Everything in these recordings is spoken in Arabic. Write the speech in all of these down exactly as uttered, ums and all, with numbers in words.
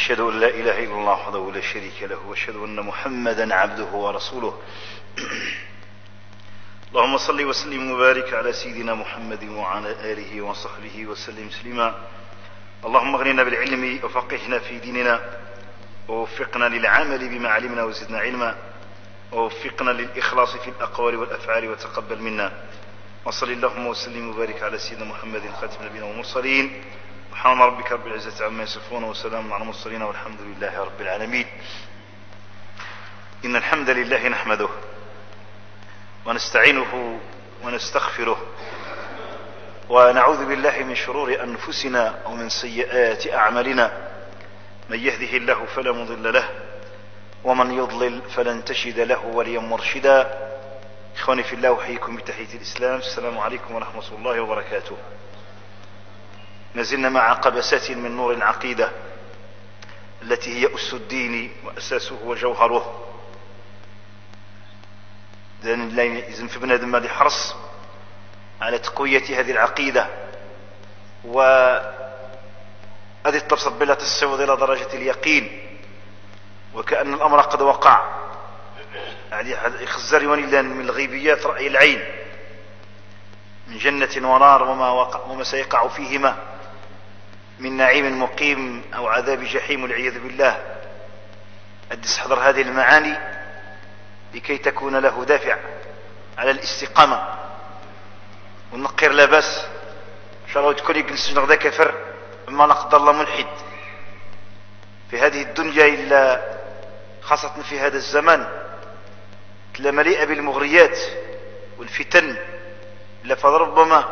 أشهد أن لا إله إلا الله وحده لا شريك له وأشهد أن محمدا عبده ورسوله. اللهم صل وسلم وبارك على سيدنا محمد وعلى آله وصحبه وسلم تسليما. اللهم اغننا بالعلم وفقهنا في ديننا ووفقنا للعمل بما علمنا وزدنا علما ووفقنا للإخلاص في الأقوال والأفعال وتقبل منا. وصل اللهم وسلم وبارك على سيدنا محمد خاتم النبيين والمرسلين. سبحان ربك رب العزة عما يصفون وسلام على المرسلين والحمد لله رب العالمين. إن الحمد لله نحمده ونستعينه ونستغفره ونعوذ بالله من شرور أنفسنا ومن سيئات أعمالنا. من يهده الله فلا مضل له ومن يضلل فلن تجد له وليا مرشدا. إخواني في الله أحييكم بتحية الإسلام. السلام عليكم ورحمة الله وبركاته. ما زلنا مع قبسات من نور العقيدة التي هي أس الدين وأساسه وجوهره. لازم في بنادم هذا يحرص على تقوية هذه العقيدة وهذه تبسط بلا تصعد إلى درجة اليقين وكأن الأمر قد وقع. يعني يخزر ونيلا من الغيبيات رأي العين من جنة ونار وما, وقع وما سيقع فيهما من نعيم مقيم أو عذاب جحيم والعياذ بالله. أدس حضر هذه المعاني لكي تكون له دافع على الاستقامة ونقر لا باس. إن شاء الله تكون يجلس غدا كفر أما لا قدر الله ملحد في هذه الدنيا إلا خاصة في هذا الزمان لا مليئة بالمغريات والفتن إلا فربما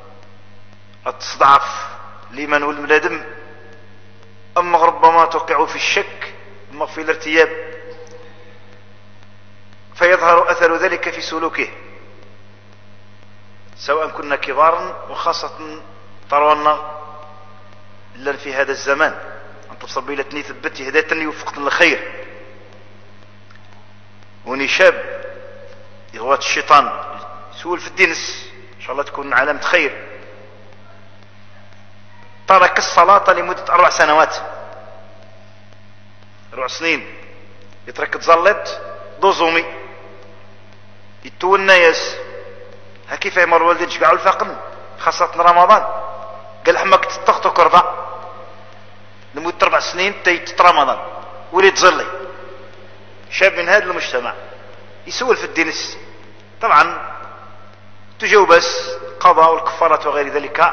تستضعف الإيمان والملادم أما ربما توقع في الشك أما في الارتياب فيظهر أثر ذلك في سلوكه سواء كنا كبارا وخاصة ترونا إلا في هذا الزمان أن تبصر بيلتني ثبتي هداتني وفقتني الخير وني شاب يغوات الشيطان سول في الدينس إن شاء الله تكون علامة خير. ترك الصلاة لمدة أربع سنوات أربع سنين يترك تزلط دوزومي يتو الناس هكيف يمر والدي تشقعوا الفقن خاصة رمضان قال حماك تتخطو كرضا لمدة أربع سنين تيت رمضان ولي تزلي شاب من هذا المجتمع يسول في الدينس. طبعا تجاو بس قضاء والكفارة وغير ذلك.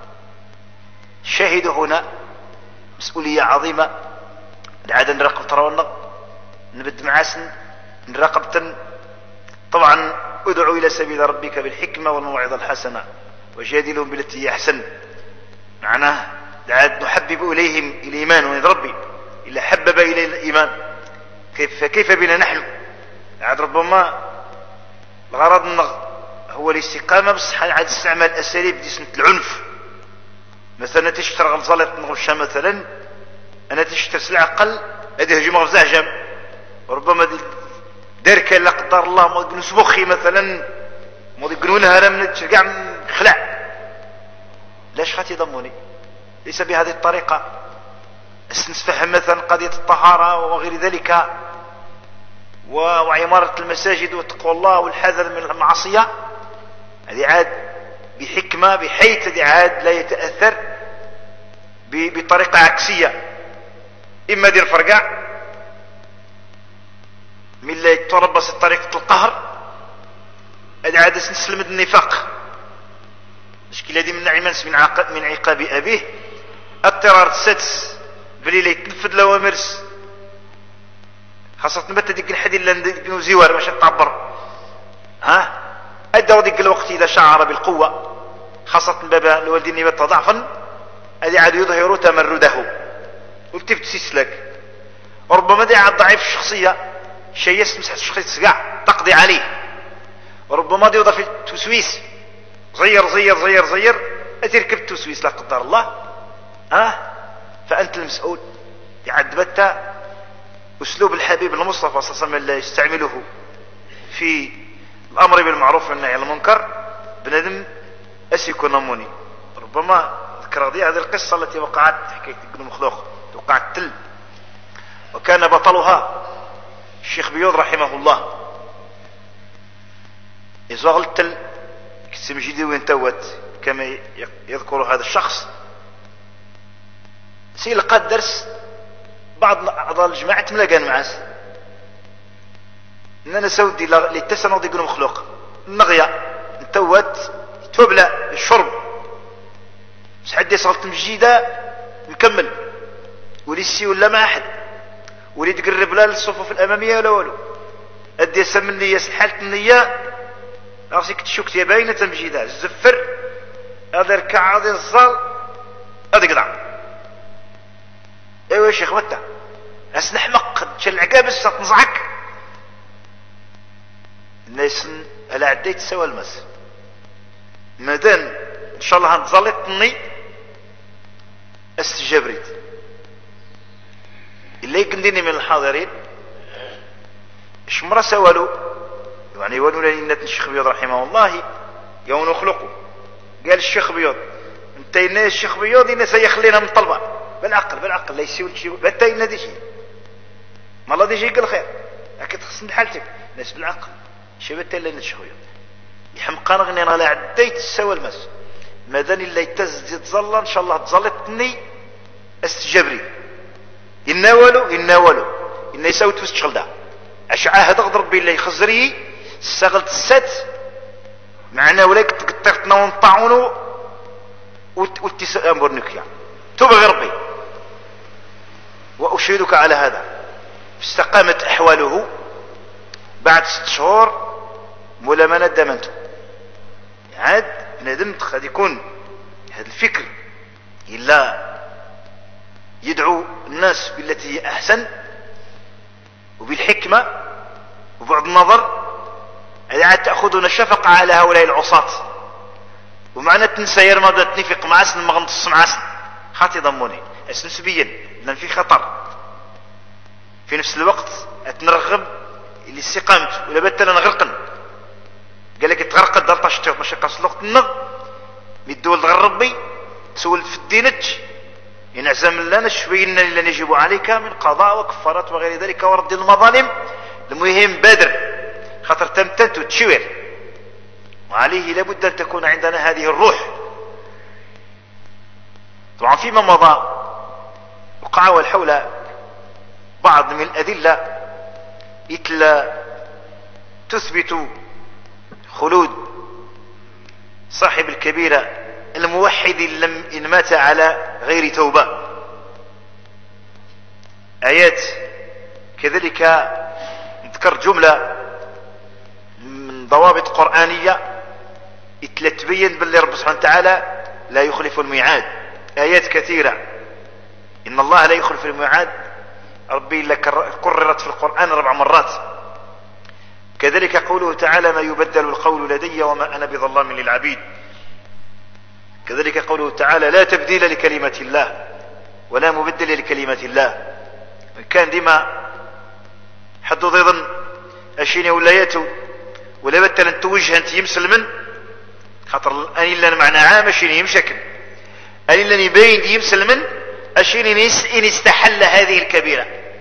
شاهد هنا مسؤولية عظيمة. العادة نراقب ترونا نبد معاسن نراقب. طبعا ادعو إلى سبيل ربك بالحكمة والموعظة الحسنة وجادلهم بالتي هي أحسن. معناه العاد نحبب إليهم الإيمان ونذ ربي إلا حبب إليه الإيمان كيف فكيف بنا نحن. عاد ربما الغرض هو الاستقامة بس عاد استعمال أساليب دي سنة العنف. مثلا تشتري غلطة نغشها مثلا أنا تشتري سلعة أقل هذه هجمة غفزة هجم وربما داركة لا قدر الله ما يقنوس مخي مثلا ما يقنونها أنا من تشجع خلع. ليش خاتي ضموني ليس بهذه الطريقة. نتفهم مثلا قضية الطهارة وغير ذلك وعمارة المساجد وتقوى الله والحذر من المعصية. هذه عاد بحكمة بحيث هذه عاد لا يتأثر بطريقة عكسية. إما دير فرقع من لا يتربص طريقة القهر هذه عاد نسلم النفاق. مشكلة دي من نعمانس من عقاب من عقاب أبيه اضطرار السادس بلي يتنفذ لوامرس خاصة نبت ديك الحديد لندقنو زوار باش تعبر ها أدى ديك الوقت إذا شعر بالقوة خاصة بابا الوالدين نبت ضعفا هذه عاد يظهر تمرده وتفتسيس لك. وربما دي عاد ضعيف الشخصية شيء يسمح الشخصية تسقع تقضي عليه. وربما دي يضاف التسويس زير زير زير زير أتركب التسويس لا قدر الله ها فأنت المسؤول. يعد بتا أسلوب الحبيب المصطفى صلى الله عليه وسلم يستعمله في الأمر بالمعروف والنهي عن المنكر بندم أسيكون ربما ذكر هذه القصة التي وقعت حكاية ابن مخلوق وقعت تل وكان بطلها الشيخ بيوض رحمه الله. إذا التل كسم جدي وين توت كما يذكر هذا الشخص سيلقى الدرس بعض أعضاء الجماعة تملقان معاس إننا سودي للتسنى ضيقنا مخلوق النغية توت توبلا الشرب بس حد يصغلت مجيدة نكمل ولي السي ولا ما أحد ولي تقرب لا للصفوف الأمامية ولا ولو أدي يسمى النية حالة النية راسك تشوك يا باينة تمجيدة الزفر هذا ركع هذا الصال هذا قطع. ايوه يا شيخ متى اسنحمق تشلع بس تنصحك الناس على عديت سوى المس مادام ان شاء الله هنتزلطني استجابريت اللي يقنديني من الحاضرين اش مرة سوالو يعني ولو لنا الشيخ بيوض رحمه الله يوم نخلقه قال الشيخ بيوض انت الناس الشيخ بيوض الناس يخلينا من طلبه بالعقل بالعقل لا يسوي شيء بتا ينادي شيء ما الله ديجي يقول خير اكيد خصني حالتك ناس بالعقل شبت الا الشيخ بيوض يحمقان غني انا لا عديت سوى المس مادام اللي يتز يتظل ان شاء الله تظلتني استجابري يناولوا يناولوا ان يسوي تشغل ده اش عاهد غض ربي اللي يخزري استغلت السات معنا ولك تقطرتنا ونطعونو والتسام برنكيا تبغي ربي واشهدك على هذا استقامت احواله بعد ست شهور مولا ما ندمنته عاد ندمت قد يكون هذا الفكر الا يدعو الناس بالتي هي احسن وبالحكمه وبعد النظر عاد تاخذون الشفقه على هؤلاء العصاة ومعنى تنسى يرمى تنفق مع سن ما غنتص مع سن خاطي ضموني نسبيا لان في خطر في نفس الوقت اتنرغب اللي استقامت ولا بت انا نغرقن قال لك تغرق دار طاش ماشي قاص الوقت النغ ميدول غير ربي تسول في الدينج ينعزم لنا شوينا اللي نجب عليك من قضاء وكفارات وغير ذلك ورد المظالم المهم بادر خاطر تمتنت وتشوير وعليه لابد ان تكون عندنا هذه الروح. طبعا فيما مضى وقع حول بعض من الادله مثل تثبت خلود صاحب الكبيرة الموحد لم إن مات على غير توبة آيات كذلك نذكر جملة من ضوابط قرآنية تبين باللي رب سبحانه وتعالى لا يخلف الميعاد. آيات كثيرة إن الله لا يخلف الميعاد ربي إلا كررت في القرآن أربع مرات. كذلك قوله تعالى ما يبدل القول لدي وما أنا بظلام للعبيد. كذلك قوله تعالى لا تبديل لكلمة الله ولا مبدل لكلمة الله. كان ديما حد ضيضا أشيني ولاياته ولا بتل أن توجه أنت يمسلمن خاطر أني لنا معنى عام أشيني يمشكل أني لنا يبين يمسلمن أشيني إن استحل هذه الكبيرة.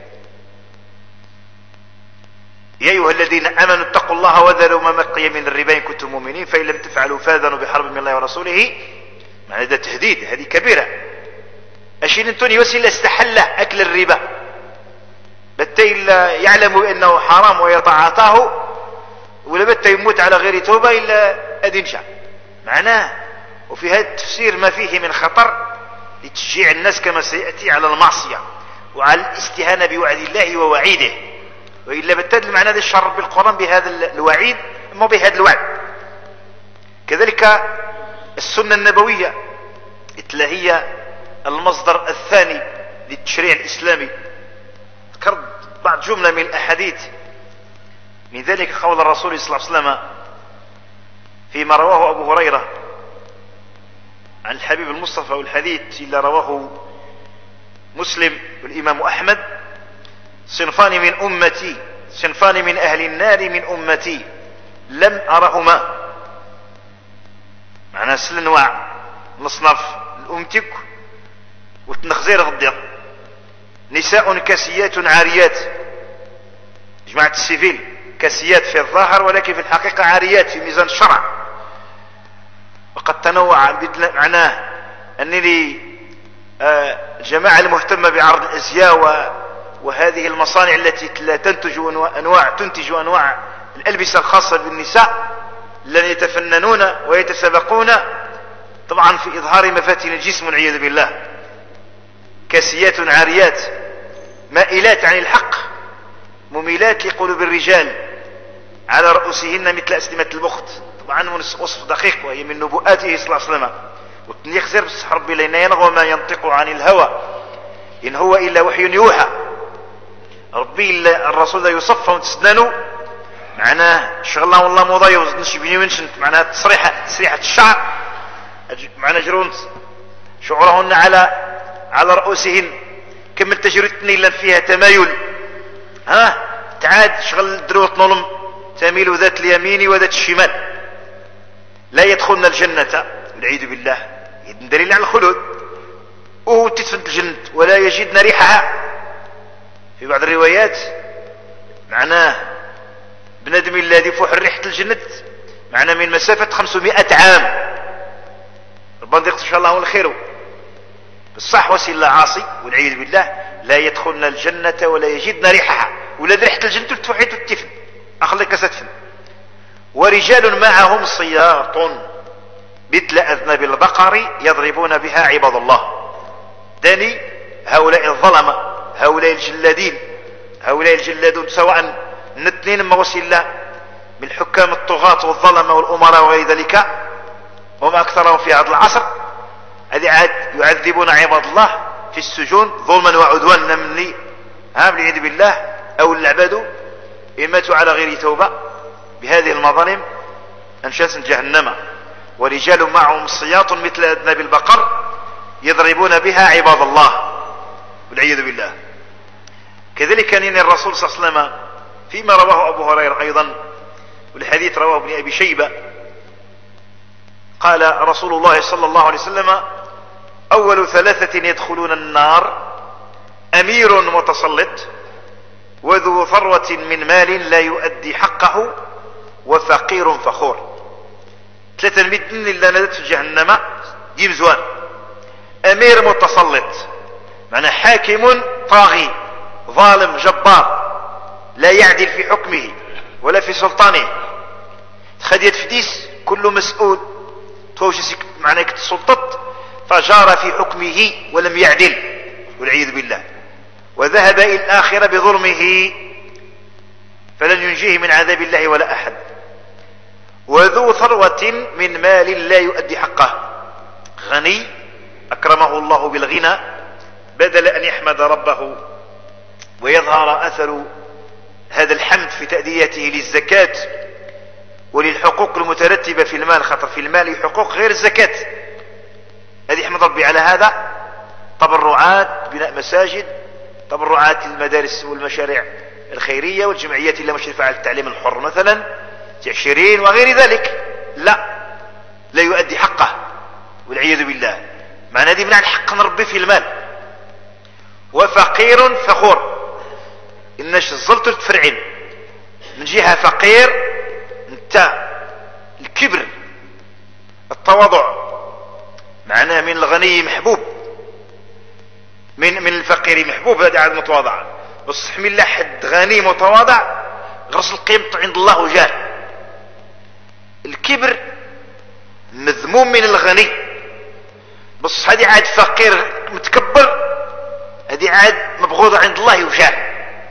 يا أيها الذين آمنوا اتقوا الله وذروا ما بقي من الربا إن كنتم مؤمنين فإن لم تفعلوا فاذنوا بحرب من الله ورسوله. معنى هذا تهديد هذه كبيرة أشين انتوني وسيلة استحل أكل الربا بتي إلا يعلم أنه حرام ويتعاطاه ولا بت يموت على غير توبة إلا أدنشا معناه. وفي هذا التفسير ما فيه من خطر لتشجيع الناس كما سيأتي على المعصية وعلى الاستهانة بوعد الله ووعيده. وإلا بتدل معنى هذا الشر بالقرآن بهذا الوعيد أما بهذا الوعد. كذلك السنة النبوية هي المصدر الثاني للتشريع الإسلامي. ذكرت بعض جملة من الأحاديث من ذلك قول الرسول صلى الله عليه وسلم فيما رواه أبو هريرة عن الحبيب المصطفى والحديث اللي رواه مسلم والإمام أحمد صنفان من أمتي صنفان من أهل النار من أمتي لم أرهما. معنى سل انواع نصنف الأمتك وتنخزير غدير نساء كاسيات عاريات، جماعة السيفيل كاسيات في الظاهر ولكن في الحقيقة عاريات في ميزان الشرع. وقد تنوع معناه أنني الجماعة المهتمة بعرض الأزياء وهذه المصانع التي لا تنتج أنواع تنتج أنواع الألبسة الخاصة بالنساء لن يتفننون ويتسابقون طبعا في إظهار مفاتن الجسم والعياذ بالله. كاسيات عاريات مائلات عن الحق مميلات لقلوب الرجال على رؤوسهن مثل أسلمة البخت. طبعا وصف دقيق وهي من نبوءاته صلى الله عليه وسلم. وتنيخزر بصح ربي لين ينغو ما ينطق عن الهوى إن هو إلا وحي يوحى. ربي إلا الرسول يصفى وتسننوا معناه شغلنا والله موضايا وزنش بني ونشنت معناها تصريحة تسريحة الشعر معناه جرونت شعورهن على على رؤوسهن كمل تجربتني إلا فيها تمايل. ها تعاد شغل دروت نظلم تميل ذات اليمين وذات الشمال. لا يدخلن الجنة والعياذ بالله دليل على الخلود وهو تدفن الجنة ولا يجدن ريحها. في بعض الروايات معناه بنادم الذي فوح ريحة الجنة معناه من مسافة خمسمائة عام. ربنا يقصد ان شاء الله هو الخير بالصح وسيل عاصي والعياذ بالله لا يدخلن الجنة ولا يجدن ريحها ولا ريحة الجنة تفحيت التفن أخليك ستفن. ورجال معهم صياط مثل أذناب البقر يضربون بها عباد الله. داني هؤلاء الظلمة هؤلاء الجلادين هؤلاء الجلادون سواء الاثنين ما وسيل من الحكام الطغاة والظلمة والأمراء وغير ذلك وما أكثرهم في هذا العصر هذه عاد يعذبون عباد الله في السجون ظلما وعدوانا مني ها بالعياذ بالله أو العباد إن ماتوا على غير توبة بهذه المظالم أنشاس جهنم. ورجال معهم صياط مثل أذناب البقر يضربون بها عباد الله والعياذ بالله. كذلك كان الرسول صلى الله عليه وسلم فيما رواه أبو هريرة أيضا والحديث رواه ابن أبي شيبة قال رسول الله صلى الله عليه وسلم أول ثلاثة يدخلون النار أمير متسلط وذو ثروة من مال لا يؤدي حقه وفقير فخور. ثلاثة المدن اللي نادت في جهنم يمزوان. أمير متسلط معنى حاكم طاغي ظالم جبار لا يعدل في حكمه ولا في سلطانه خديت فديس كل مسؤول توش معنى كتسلطت فجار في حكمه ولم يعدل والعياذ بالله وذهب إلى الآخرة بظلمه فلن ينجيه من عذاب الله ولا أحد. وذو ثروة من مال لا يؤدي حقه غني أكرمه الله بالغنى بدل أن يحمد ربه ويظهر أثر هذا الحمد في تأديته للزكاة وللحقوق المترتبة في المال خطر في المال حقوق غير الزكاة هذه يحمد ربي على هذا. تبرعات بناء مساجد تبرعات المدارس والمشاريع الخيرية والجمعيات اللي مشرفة على التعليم الحر مثلا تعشيرين وغير ذلك لا لا يؤدي حقه والعياذ بالله. معنى هذه من الحق نربي في المال. وفقير فخور إنش الزلط تفرعين من جهة فقير انت الكبر التواضع معناه من الغني محبوب من من الفقير محبوب هذا عاد متواضع بصح من حد غني متواضع غسل قيمته عند الله وجاه. الكبر مذموم من الغني بص هذه عاد فقير متكبر هذه عاد مبغوضة عند الله وجاه.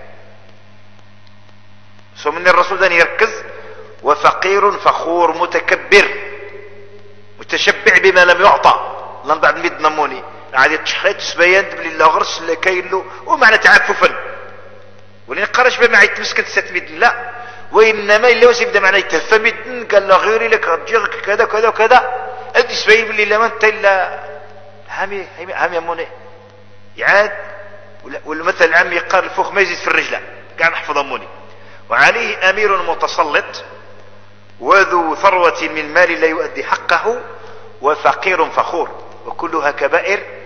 سو من الرسول ذا يركز وفقير فخور متكبر متشبع بما لم يعطى لن بعد ميد نموني عاد تشحيت سبيان بلي لا غرس لا كاين له ومعنى تعففا ولين قرش بما يتمسكن ستميد لا وانما الا واش يبدا معنى يتفمد قال له غيري لك رجعك كذا كذا كذا ادي سبيان بلي لا ما انت الا هامي هامي اموني يعاد والمثل العام قال الفخ ما يزيد في الرجله كاع نحفظ اموني. وعليه امير متسلط وذو ثروة من مال لا يؤدي حقه وفقير فخور وكلها كبائر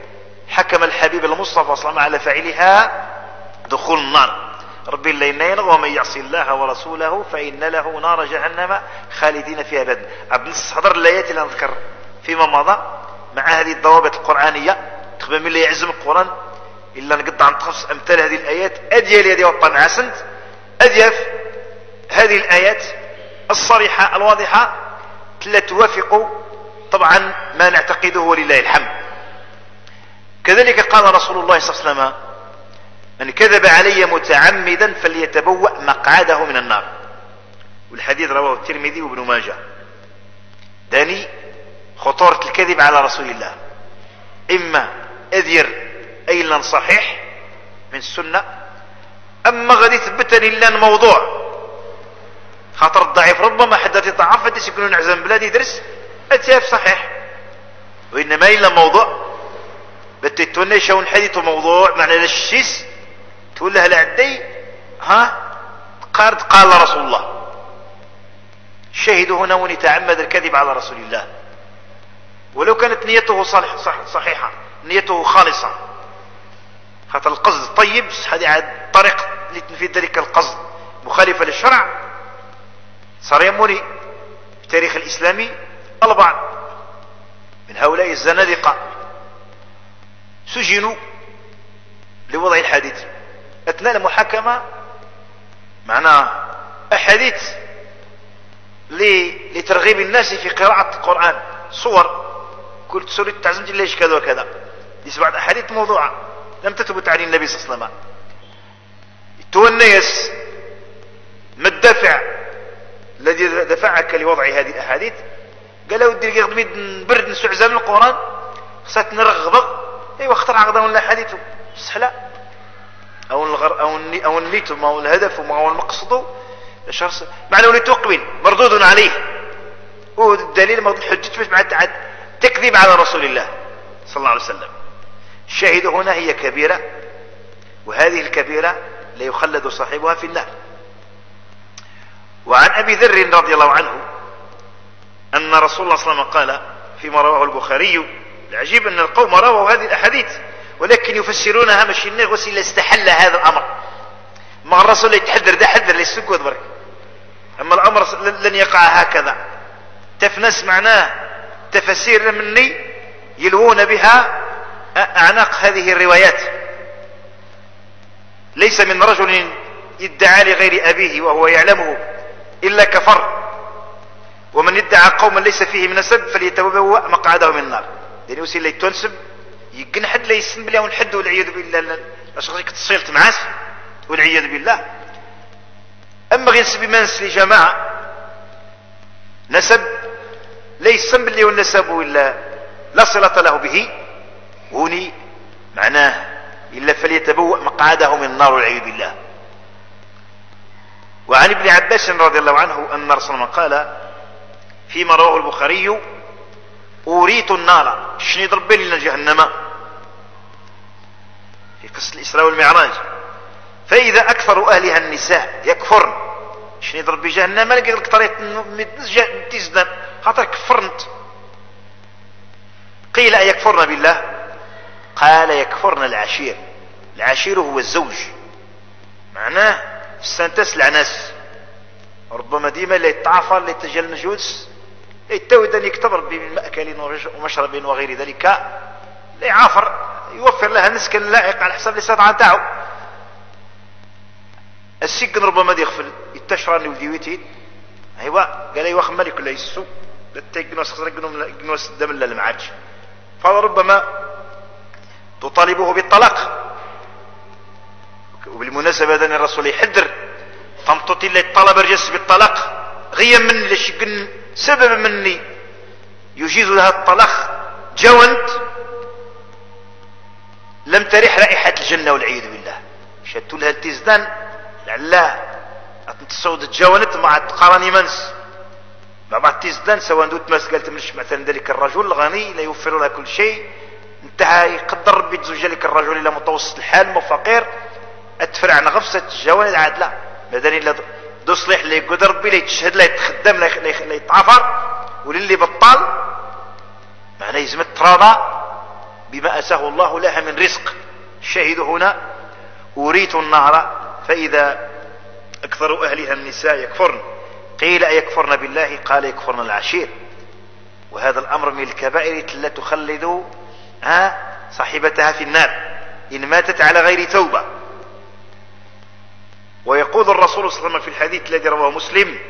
حكم الحبيب المصطفى صلى الله عليه وسلم على فاعلها دخول النار. ربي اللينين ومن يعصي الله ورسوله فإن له نار جهنم خالدين فيها أبدا. بنص حضر الآيات اللي نذكر فيما مضى مع هذه الضوابط القرآنية تخبر من اللي يعزم القرآن إلا نقطع عن خمس أمثال هذه الآيات أديال يدي والطمع سنت أديف هذه الآيات الصريحة الواضحة لا توافق طبعا ما نعتقده ولله الحمد. كذلك قال رسول الله صلى الله عليه وسلم من كذب علي متعمدا فليتبوأ مقعده من النار. والحديث رواه الترمذي وابن ماجه. داني خطورة الكذب على رسول الله، إما أذير أيلا صحيح من السنة، أما غادي يثبتني إلا موضوع خاطر الضعيف ربما حدث يضعف فتيس يكونوا نعزم بلادي يدرس أتياف صحيح، وإنما إلا موضوع بتتوني شون حديث موضوع معنى للشيس تقول لها لعدي ها قارد قال رسول الله. الشاهد هنا من يتعمد الكذب على رسول الله ولو كانت نيته صالح صح صحيحة، نيته خالصة، خاطر القصد طيب هذه عاد طريق لتنفيذ ذلك القصد مخالفة للشرع. صار يموني في التاريخ الإسلامي البعض من هؤلاء الزنادقة سجنوا لوضع الحديث أثناء المحاكمة، معناه أحاديث لترغيب الناس في قراءة القرآن، صور قلت سورة تعزمت ليش كذا وكذا، دي بعض أحاديث موضوعة لم تثبت عن النبي صلى الله عليه وسلم. تونيس ما الدافع الذي دفعك لوضع هذه الأحاديث؟ قال له ودي قدمي نبرد نسوع زمن القرآن خصات نرغبه ايوا اختار عقده ولا حديثه سهله او الغر او الني او النيت ما هو الهدف وما هو المقصد الشخص معنى ولي تقبل مردود عليه. والدليل ما حجت باش مع تكذيب على رسول الله صلى الله عليه وسلم. الشاهد هنا هي كبيرة، وهذه الكبيرة لا يخلد صاحبها في النار. وعن أبي ذر رضي الله عنه أن رسول الله صلى الله عليه وسلم قال فيما رواه البخاري: العجيب أن القوم رووا هذه الأحاديث ولكن يفسرونها ماشي النار وسيلة استحل هذا الأمر. ما الرسول يتحذر ده حذر للسكوت برك، أما الأمر لن يقع هكذا. تفنس معناه تفسير مني يلوون بها أعناق هذه الروايات. ليس من رجل يدعى لغير أبيه وهو يعلمه إلا كفر، ومن يدعى قوما ليس فيه من نسب فليتبوأ مقعده من النار. يعني وسيلة تنسب يقن حد لا يسن بالله ونحد والعياذ بالله الشخص كتصيلت معاس والعياذ بالله. أما غير نسب منس لجماعة نسب ليس بالله والنسب إلا لا صلة له به هوني معناه إلا فليتبوأ مقعده من النار والعياذ بالله. وعن ابن عباس رضي الله عنه أن رسول الله قال فيما رواه البخاري: أريت النار، شنو يضرب لنا جهنم في قصة الإسراء والمعراج، فإذا أكثر أهلها النساء يكفرن، شنو يضرب بجهنم لقيت لك طريقة تزدن خاطر كفرنت. قيل أيكفرن بالله؟ قال يكفرن العشير. العشير هو الزوج، معناه السنتس العناس، ربما ديما لا يتعافر لا يتجل نجوس يتود أن يكتبر بمأكل ومشرب وغير ذلك، لا يعافر يوفر لها نسكن لائق على حسب الاستطاعة تاعو. السجن ربما دي يغفل يتشرى وديوتين ايوا قال ايوا خمالي كل يسو تيجنوس خسر جنوس الدم لا ما عادش، فربما تطالبه بالطلاق. وبالمناسبة هذا الرسول يحذر فمطوتي اللي طلب الرجس بالطلاق غيا من لشقن سبب مني يجيز لها الطلاق جوانت لم تريح رائحة الجنة والعياذ بالله. شدت لها التزدان لعلا تصود تجاونت مع تقارني منس مع بعض تزدان سواء دوت ماس قالت مش مثلا ذلك الرجل الغني لا يوفر لها كل شيء، انتهى يقدر ربي تزوج لك الرجل الى متوسط الحال مفقير اتفرع عن غفصة تجاون عاد لا مادام الا دو صليح اللي يقدر ربي لا يتشهد لا يتخدم لا يتعافر وللي بطال معناه يزم التراضى بما أتاه الله لها من رزق. الشاهد هنا أريت النار فإذا أكثر أهلها النساء يكفرن، قيل أيكفرن بالله؟ قال يكفرن العشير. وهذا الأمر من الكبائر التي تخلد صاحبتها في النار إن ماتت على غير توبة. ويقول الرسول صلى الله عليه وسلم في الحديث الذي رواه مسلم: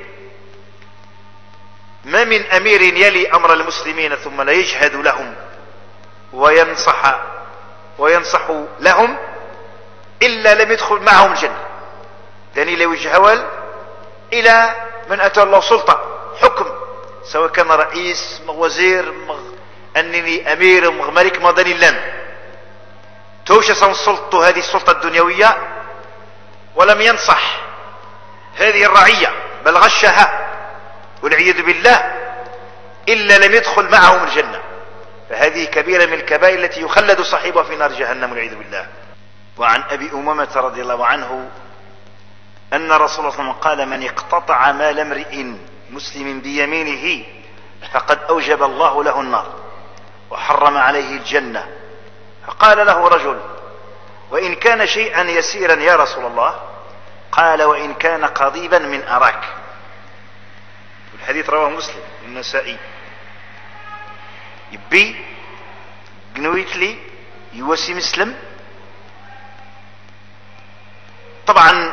ما من أمير يلي أمر المسلمين ثم لا يجهد لهم وينصح وينصح لهم إلا لم يدخل معهم الجنة. يعني لا يجهول إلى من أتى الله سلطة حكم، سواء كان رئيس وزير مغ... أنني أمير ملك مدني لن توشى سلطة هذه السلطة الدنيوية ولم ينصح هذه الرعية بل غشها والعياذ بالله إلا لم يدخل معهم الجنة. فهذه كبيرة من الكبائر التي يخلد صاحبها في نار جهنم والعياذ بالله. وعن أبي أمامة رضي الله عنه أن رسول الله صلى الله عليه وسلم قال: من اقتطع مال امرئ مسلم بيمينه فقد أوجب الله له النار وحرم عليه الجنة. فقال له رجل: وإن كان شيئا يسيرا يا رسول الله؟ قال: وإن كان قضيبا من أراك. الحديث رواه مسلم والنسائي. يبي قنويت لي يوسي مسلم طبعا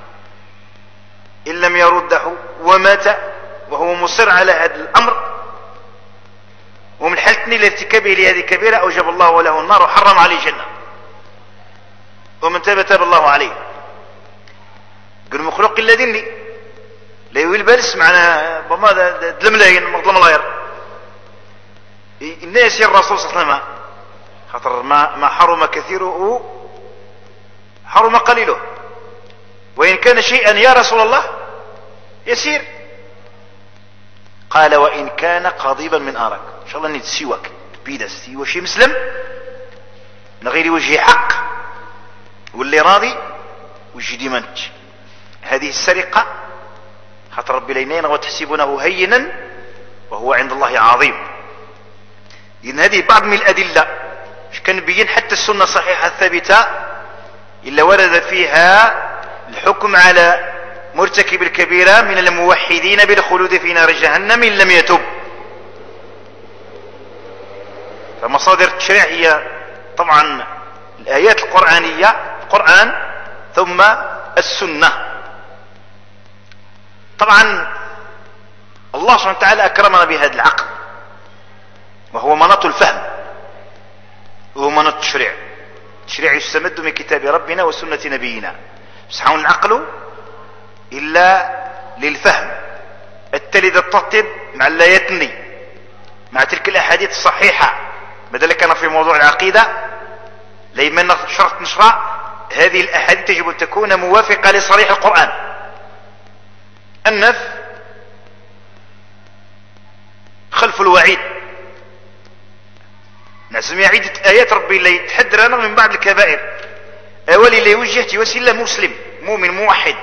إن لم يرده ومات وهو مصر على هذا الأمر ومن حالتني لارتكابه لهذه كبيرة أوجب الله له النار وحرم عليه الجنة. ومن تاب تاب الله عليه. قل مخلوق إلا ديني لا يويل بالس معنا بما دلملاين مظلم الله ير الناس يا الرسول صلى الله عليه وسلم خاطر ما, ما حرم كثيره حرم قليله. وإن كان شيئا يا رسول الله يسير. قال: وإن كان قضيبا من أراك. إن شاء الله نتسيوك بيدستي وشي مسلم من غير وجه حق واللي راضي وجه ديمانج. هذه السرقة خاطر ربي لينين وتحسبونه هينا وهو عند الله عظيم. إن هذه بعض من الأدلة كان بين حتى السنة الصحيحة الثابتة إلا ورد فيها الحكم على مرتكب الكبيرة من الموحدين بالخلود في نار جهنم إن لم يتب. فمصادر التشريع هي طبعا الآيات القرآنية القرآن ثم السنة. طبعا الله سبحانه وتعالى أكرمنا بهذا العقل وهو مناط الفهم وهو مناط التشريع. التشريع يستمد من كتاب ربنا وسنة نبينا. بس حاول العقل إلا للفهم التالي الترتيب مع لا يتني مع تلك الأحاديث الصحيحة. بدل كان في موضوع العقيدة لما شرط نشرع هذه الأحاديث يجب أن تكون موافقة لصريح القرآن. النف خلف الوعيد نعزم عدة آيات ربي اللي يتحدرنا من بعض الكبائر. أولي اللي يوجه توسيلة مسلم مؤمن موحد.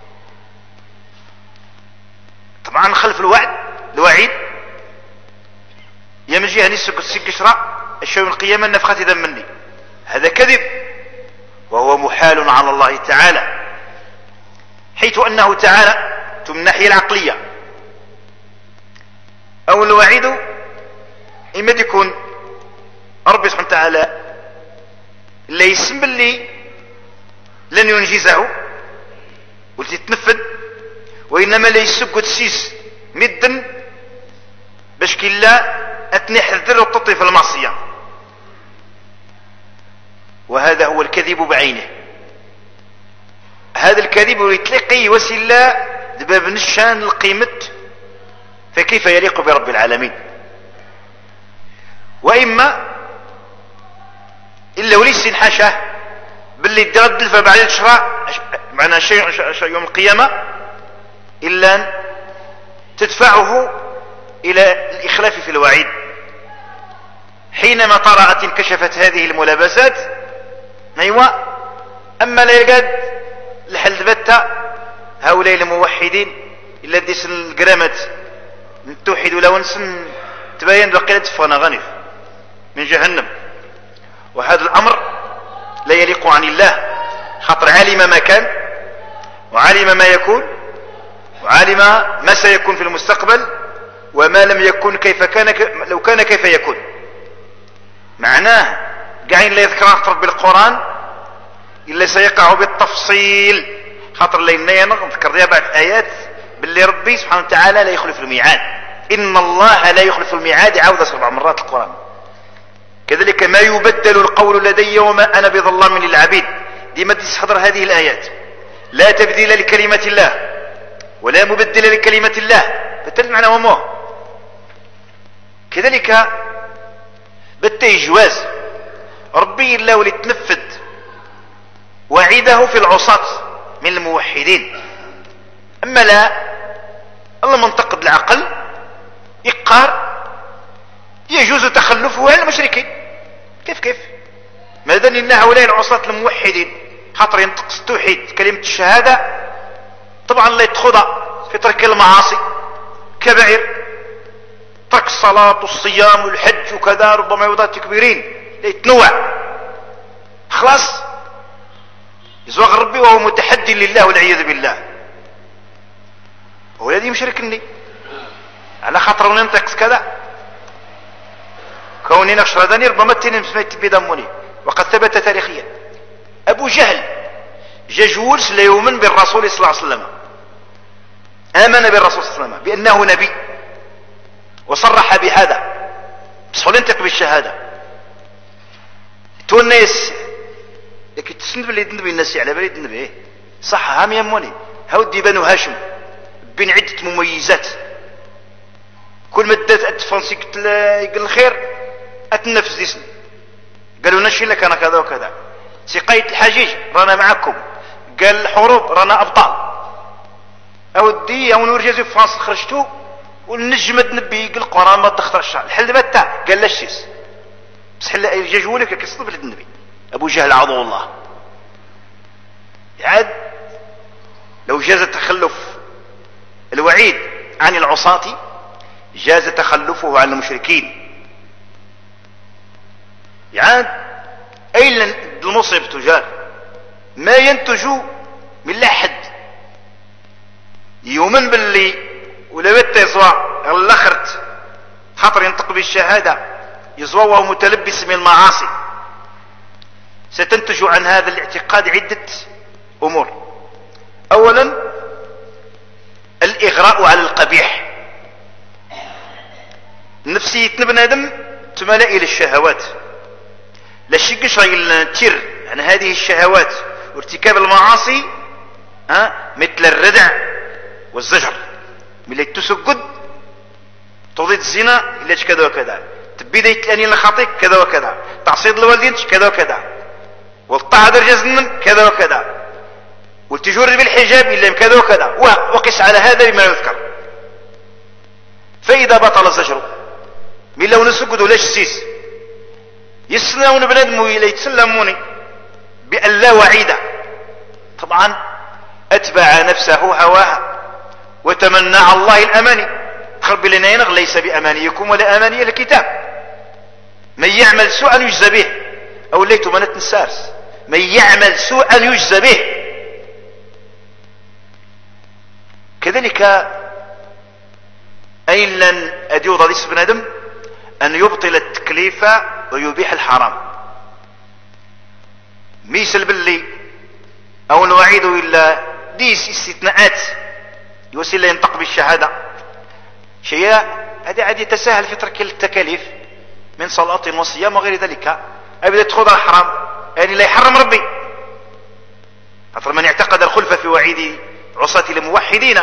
طبعا خلف الوعد الوعيد يا من جهة نسك السكشرة الشيء من القيامة النفخة إذا مني. هذا كذب وهو محال على الله تعالى حيث أنه تعالى من الناحية العقلية أو الوعيد إما يكون ربي سبحانه وتعالى لا يسم اللي لن ينجزه ولتتنفذ وإنما لا يسق وتسيس مدا باش كلا أتنحذر وتطي في المعصية. وهذا هو الكذب بعينه. هذا الكذب يتلقي وسيلة دباب نشان القيمة فكيف يليق برب العالمين. وإما إلا وليس حاشاه باللي تردل فبعد الشراء معنا شيء يوم القيامة إلا أن تدفعه إلى الإخلاف في الوعيد. حينما طرأت انكشفت هذه الملابسات أيوة أما لا يقاد لحل دبتا هؤلاء الموحدين إلا ديس القرامات توحد لو نسن تبين بقيلة فانا غنف من جهنم وهذا الأمر لا يليق عن الله، خاطر علم ما كان وعلم ما يكون وعلم ما سيكون في المستقبل، وما لم يكن كيف كان ك... لو كان كيف يكون. معناه قاعين لا يذكر أكثر بالقرآن إلا سيقع بالتفصيل، خاطر لنا نذكر بعض الآيات باللي ربي سبحانه وتعالى لا يخلف الميعاد. إن الله لا يخلف الميعاد، عاود سبع مرات القرآن. كذلك ما يبدل القول لدي وما أنا بظلام للعبيد، ديما تستحضر هذه الآيات. لا تبديل لكلمة الله ولا مبدل لكلمة الله، فتل معنى وموه. كذلك بالتي جواز ربي الله ولي تنفذ وعيده في العصاة من الموحدين. أما لا، الله منتقد العقل إقار يجوز تخلفه عن المشركين. كيف كيف ماذا إن هؤلاء العصاة الموحدين خاطر ينتقص التوحيد كلمة الشهادة، طبعا لا يتخضع في ترك المعاصي كبائر، ترك الصلاة والصيام والحج وكذا، ربما يوضع تكبيرين يتنوع، خلاص يزوغ ربي وهو متحدي لله والعياذ بالله. هو الذي مشركني على خاطر ننتقص كذا، كوني نشر هذاني ربما تنمسميت بدموني. وقد ثبت تاريخيا أبو جهل جاجولس لا يؤمن بالرسول صلى الله عليه وسلم، آمن بالرسول صلى الله عليه وسلم بأنه نبي وصرح بهذا، بس هو ينطق بالشهادة. تو الناس لكن تسند اللي يدنبي الناس على بالي يدنبي صح. هام يموني هودي بنو هاشم بين عدة مميزات، كل ما دات اتفانسي قلت يقول الخير اتنفس ديسن، قالوا نشي لك انا كذا وكذا، سقاية الحجيج رانا معكم، قال الحروب رانا ابطال، اودي او نور جازي فرنسا خرجتو والنجم تنبي يقول القران ما تختار الشعر الحل بتا، قال لا الشيس بس حل يجاجولك كيصطف للنبي. ابو جهل عضو الله عاد لو جاز تخلف الوعيد عن العصاة جاز تخلفه عن المشركين. يعاد أين المصيبة تجار ما ينتج من لا حد يؤمن باللي ولو يتزوى الاخرت خاطر ينطق بالشهادة يزوى وهو متلبس من المعاصي، ستنتج عن هذا الاعتقاد عدة أمور. أولا الإغراء على القبيح، نفسية ابن آدم تملأ إلى الشهوات، لا شك شيء تير عن هذه الشهوات وارتكاب المعاصي ها مثل الردع والزجر، ملي تسجد تضيد الزنا إلا كذا وكذا، تبدي الأنين الخطيك كذا وكذا، تعصيد الوالدين كذا وكذا، والطاعة درجة من كذا وكذا، والتجور بالحجاب إلا كذا وكذا، وقس على هذا بما يذكر. فإذا بطل الزجر من لو نسجد ولاش سيس يسلمون بنادم ولا يتسلموني بأن لا وعيد، طبعا أتبع نفسه هواها وتمنى على الله الأماني. خرب لنا ينغ ليس بأمانيكم ولا أماني الكتاب، من يعمل سوءا يجزى به، أو ليتم أنا تنسارس من يعمل سوءا يجزى به. كذلك أين لن أديوض ذي بن آدم أن يبطل التكليف ويبيح الحرام، ميسل باللي أو نوعيد إلا ديس استثناءات يوصل ينطق بالشهادة شيء هذا عاد يتساهل في ترك التكاليف من صلاة وصيام وغير ذلك، أبدا تخوض الحرام يعني لا يحرم ربي. أطر من اعتقد الخلف في وعيد عصاة الموحدين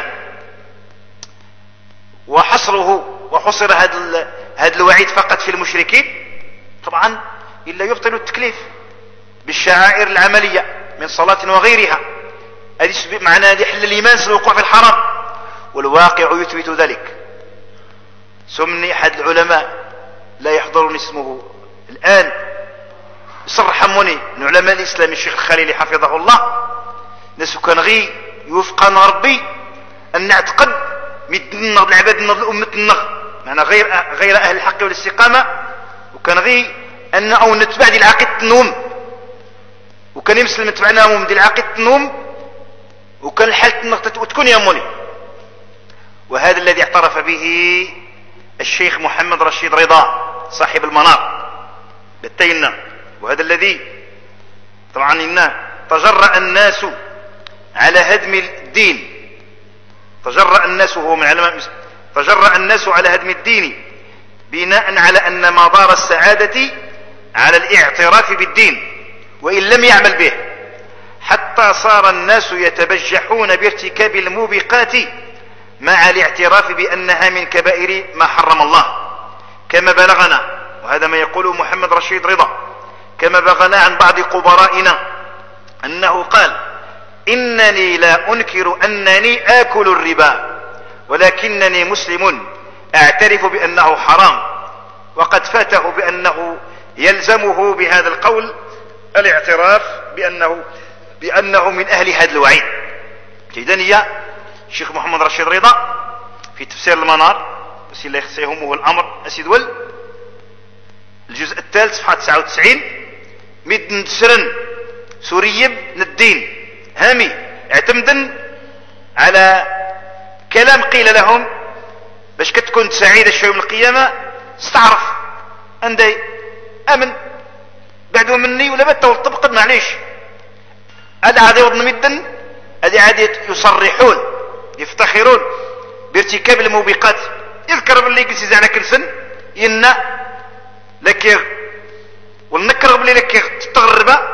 وحصره وحصر هذا هذا الوعيد فقط في المشركين، طبعا إلا يبطل التكليف بالشعائر العملية من صلاة وغيرها. هذه معنى هذه حل الإيمان الوقوع في الحرام، والواقع يثبت ذلك. سمني أحد العلماء لا يحضرني اسمه الآن، يصرح مني من علماء الإسلام الشيخ الخليلي حفظه الله، ناس كان غي يوفقنا ربي أن نعتقد مدن العباد النظر الأمة النغ، معنى غير غير أهل الحق والاستقامة، وكان غي ان او نتبع ديال عقيدة النوم، وكان يمسلم تبعناهم ديال عقيدة النوم، وكان الحالة النغطة وتكون يا مولي. وهذا الذي اعترف به الشيخ محمد رشيد رضا صاحب المنار بالتينا، وهذا الذي طبعا إن تجرأ الناس على هدم الدين، تجرأ الناس وهو من علماء تجرأ الناس على هدم الدين بناء على أن مدار السعادة على الاعتراف بالدين وإن لم يعمل به، حتى صار الناس يتبجحون بارتكاب الموبقات مع الاعتراف بأنها من كبائر ما حرم الله، كما بلغنا، وهذا ما يقوله محمد رشيد رضا، كما بلغنا عن بعض قبرائنا أنه قال: إنني لا أنكر أنني آكل الربا، ولكنني مسلم أعترف بأنه حرام، وقد فاته بأنه يلزمه بهذا القول الاعتراف بأنه بأنه من أهل هذا الوعيد. إذن هي الشيخ محمد رشيد رضا في تفسير المنار، بس الله يخصيهمه الأمر أسيدول، الجزء الثالث صفحة تسعة وتسعين: مد نسرن سوريب ندين هامي اعتمدا على كلام قيل لهم باش كتكون سعيدة شوية يوم القيامة، استعرف عندي أمن بعدو مني ولا بتا والطبق معليش. هذا عادي وضن مدن، هذه عادي يصرحون يفتخرون بارتكاب الموبقات، يذكر باللي قلت على كل سن ينا لكيغ والنكر باللي لكيغ تتغربا